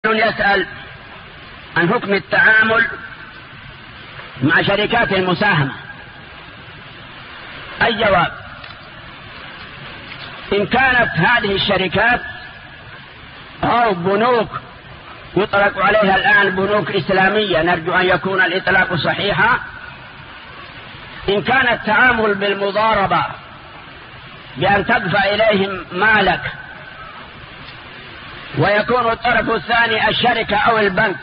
يسأل عن حكم التعامل مع شركات المساهمة. الجواب: إن كانت هذه الشركات أو بنوك يطلق عليها الآن بنوك إسلامية، نرجو أن يكون الإطلاق صحيحا، إن كان التعامل بالمضاربة بأن تدفع إليهم مالك ويكون الطرف الثاني الشركة أو البنك،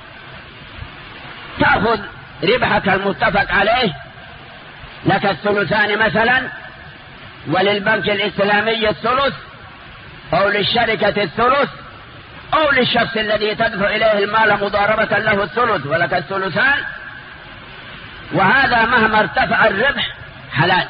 تأخذ ربحك المتفق عليه، لك الثلثان مثلا، وللبنك الإسلامي الثلث، أو للشركة الثلث، أو للشخص الذي تدفع إليه المال مضاربة له الثلث ولك الثلثان، وهذا مهما ارتفع الربح حلال.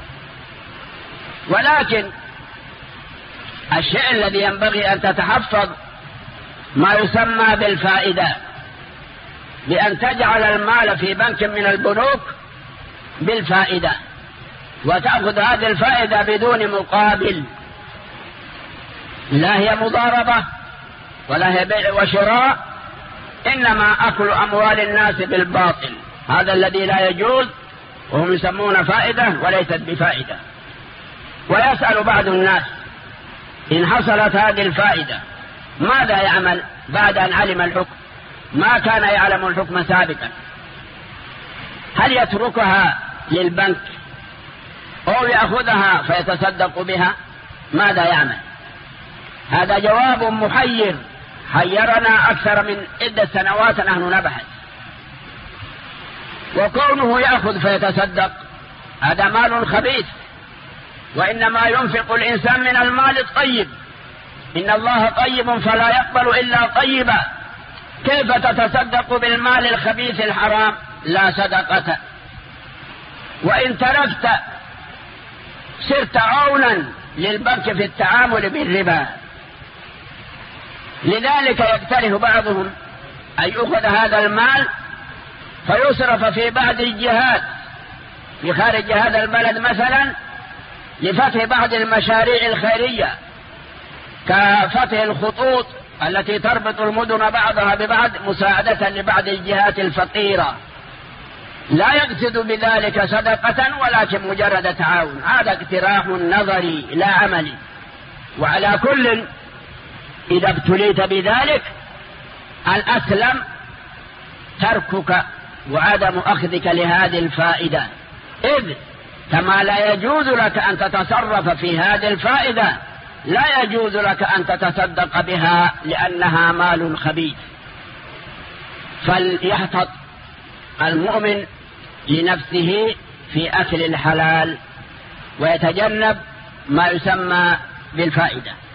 ولكن الشيء الذي ينبغي أن تتحفظ ما يسمى بالفائدة، بأن تجعل المال في بنك من البنوك بالفائدة، وتأخذ هذه الفائدة بدون مقابل، لا هي مضاربة ولا هي بيع وشراء، إنما أكل أموال الناس بالباطل، هذا الذي لا يجوز، وهم يسمون فائدة وليست بفائدة. ويسأل بعض الناس: إن حصلت هذه الفائدة ماذا يعمل بعد أن علم الحكم؟ ما كان يعلم الحكم سابقا، هل يتركها للبنك أو يأخذها فيتصدق بها؟ ماذا يعمل؟ هذا جواب محير، حيرنا أكثر من 10 سنوات نحن نبحث. وكونه يأخذ فيتصدق هذا مال خبيث، وإنما ينفق الإنسان من المال الطيب، إن الله طيب فلا يقبل إلا طيبا، كيف تتصدق بالمال الخبيث الحرام؟ لا صدقة. وإن تركت صرت عونا للبنك في التعامل بالربا. لذلك يقترح بعضهم أن يأخذ هذا المال فيصرف في بعض الجهات في خارج هذا البلد، مثلا لفتح بعض المشاريع الخيرية، كفتح الخطوط التي تربط المدن بعضها ببعض مساعدة لبعض الجهات الفقيرة، لا يقصد بذلك صدقة ولكن مجرد تعاون. هذا اقتراح نظري لا عملي. وعلى كل إذا ابتليت بذلك الأسلم تركك وعدم أخذك لهذه الفائدة، إذ كما لا يجوز لك أن تتصرف في هذه الفائدة لا يجوز لك أن تتصدق بها لأنها مال خبيث. فليحتط المؤمن لنفسه في أكل الحلال ويتجنب ما يسمى بالفائدة.